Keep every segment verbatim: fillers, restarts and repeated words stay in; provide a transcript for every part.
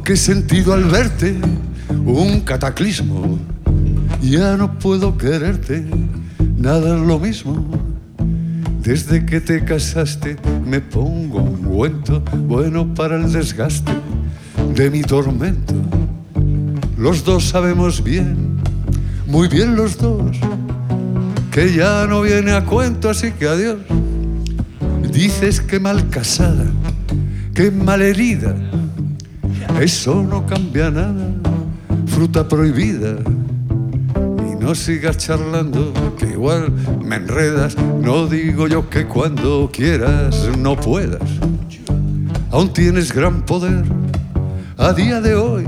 qué sentido al verte, un cataclismo. Ya no puedo quererte, nada es lo mismo. Desde que te casaste me pongo ungüento bueno para el desgaste de mi tormento. Los dos sabemos bien, muy bien los dos, que ya no viene a cuento, así que adiós. Dices que mal casada, que mal herida, eso no cambia nada, fruta prohibida. Y no sigas charlando, que igual me enredas. No digo yo que cuando quieras no puedas. Aún tienes gran poder a día de hoy,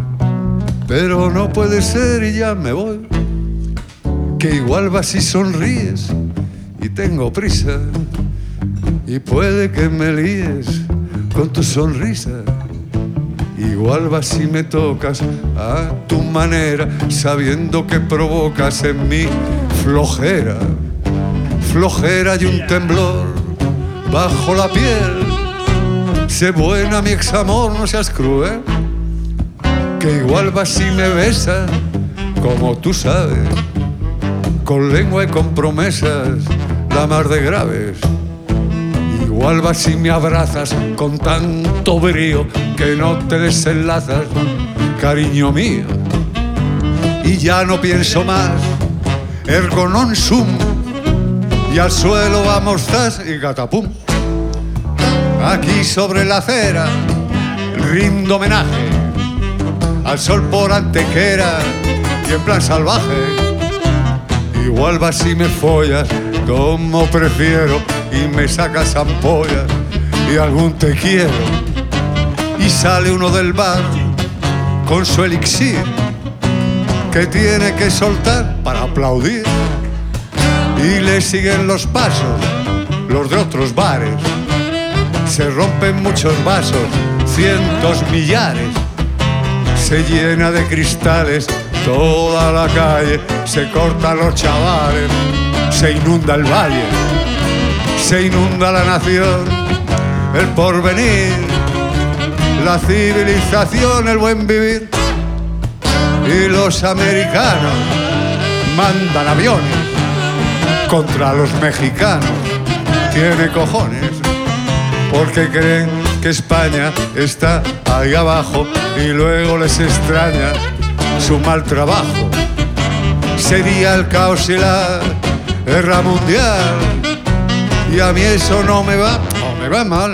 pero no puede ser y ya me voy. Que igual vas y sonríes y tengo prisa, y puede que me líes con tu sonrisa. Igual vas y me tocas a tu manera, sabiendo que provocas en mí flojera, flojera y un temblor bajo la piel. Sé buena mi examor, no seas cruel, que igual vas y me besas, como tú sabes, con lengua y con promesas, la mar de graves. Igual vas y me abrazas con tanto brío que no te desenlazas, cariño mío. Y ya no pienso más, ergo non sum, y al suelo vamos zas y catapum. Aquí sobre la acera rindo homenaje al sol por Antequera y en plan salvaje. Igual vas y me follas como prefiero y me sacas ampollas y algún te quiero. Y sale uno del bar con su elixir que tiene que soltar para aplaudir. Y le siguen los pasos los de otros bares. Se rompen muchos vasos, cientos, millares. Se llena de cristales toda la calle, se cortan los chavales, se inunda el valle, se inunda la nación, el porvenir, la civilización, el buen vivir. Y los americanos mandan aviones contra los mexicanos. Tiene cojones, porque creen que España está ahí abajo y luego les extraña su mal trabajo. Sería el caos y la guerra mundial, y a mí eso no me va, no me va mal.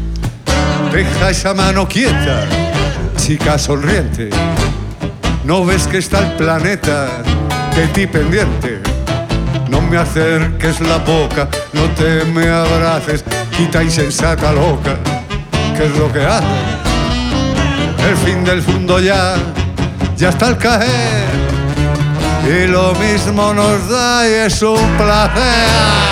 Deja esa mano quieta, chica sonriente. ¿No ves que está el planeta de ti pendiente? No me acerques la boca, no te me abraces, quita insensata loca, ¿qué es lo que hace? El fin del mundo ya, ya está al caer, y lo mismo nos da y es un placer.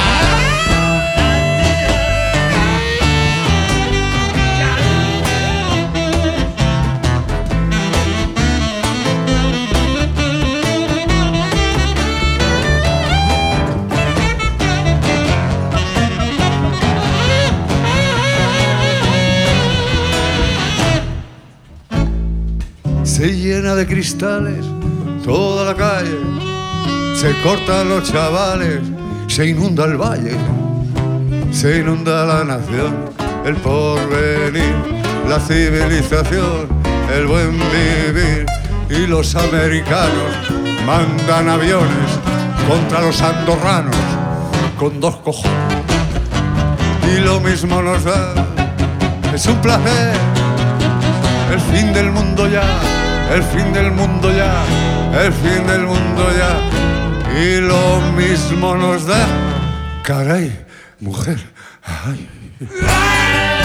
Se llena de cristales toda la calle, se cortan los chavales, se inunda el valle, se inunda la nación, el porvenir, la civilización, el buen vivir. Y los americanos mandan aviones contra los andorranos con dos cojones. Y lo mismo nos da, es un placer, el fin del mundo ya. El fin del mundo ya, el fin del mundo ya. Y lo mismo nos da, caray, mujer, ay.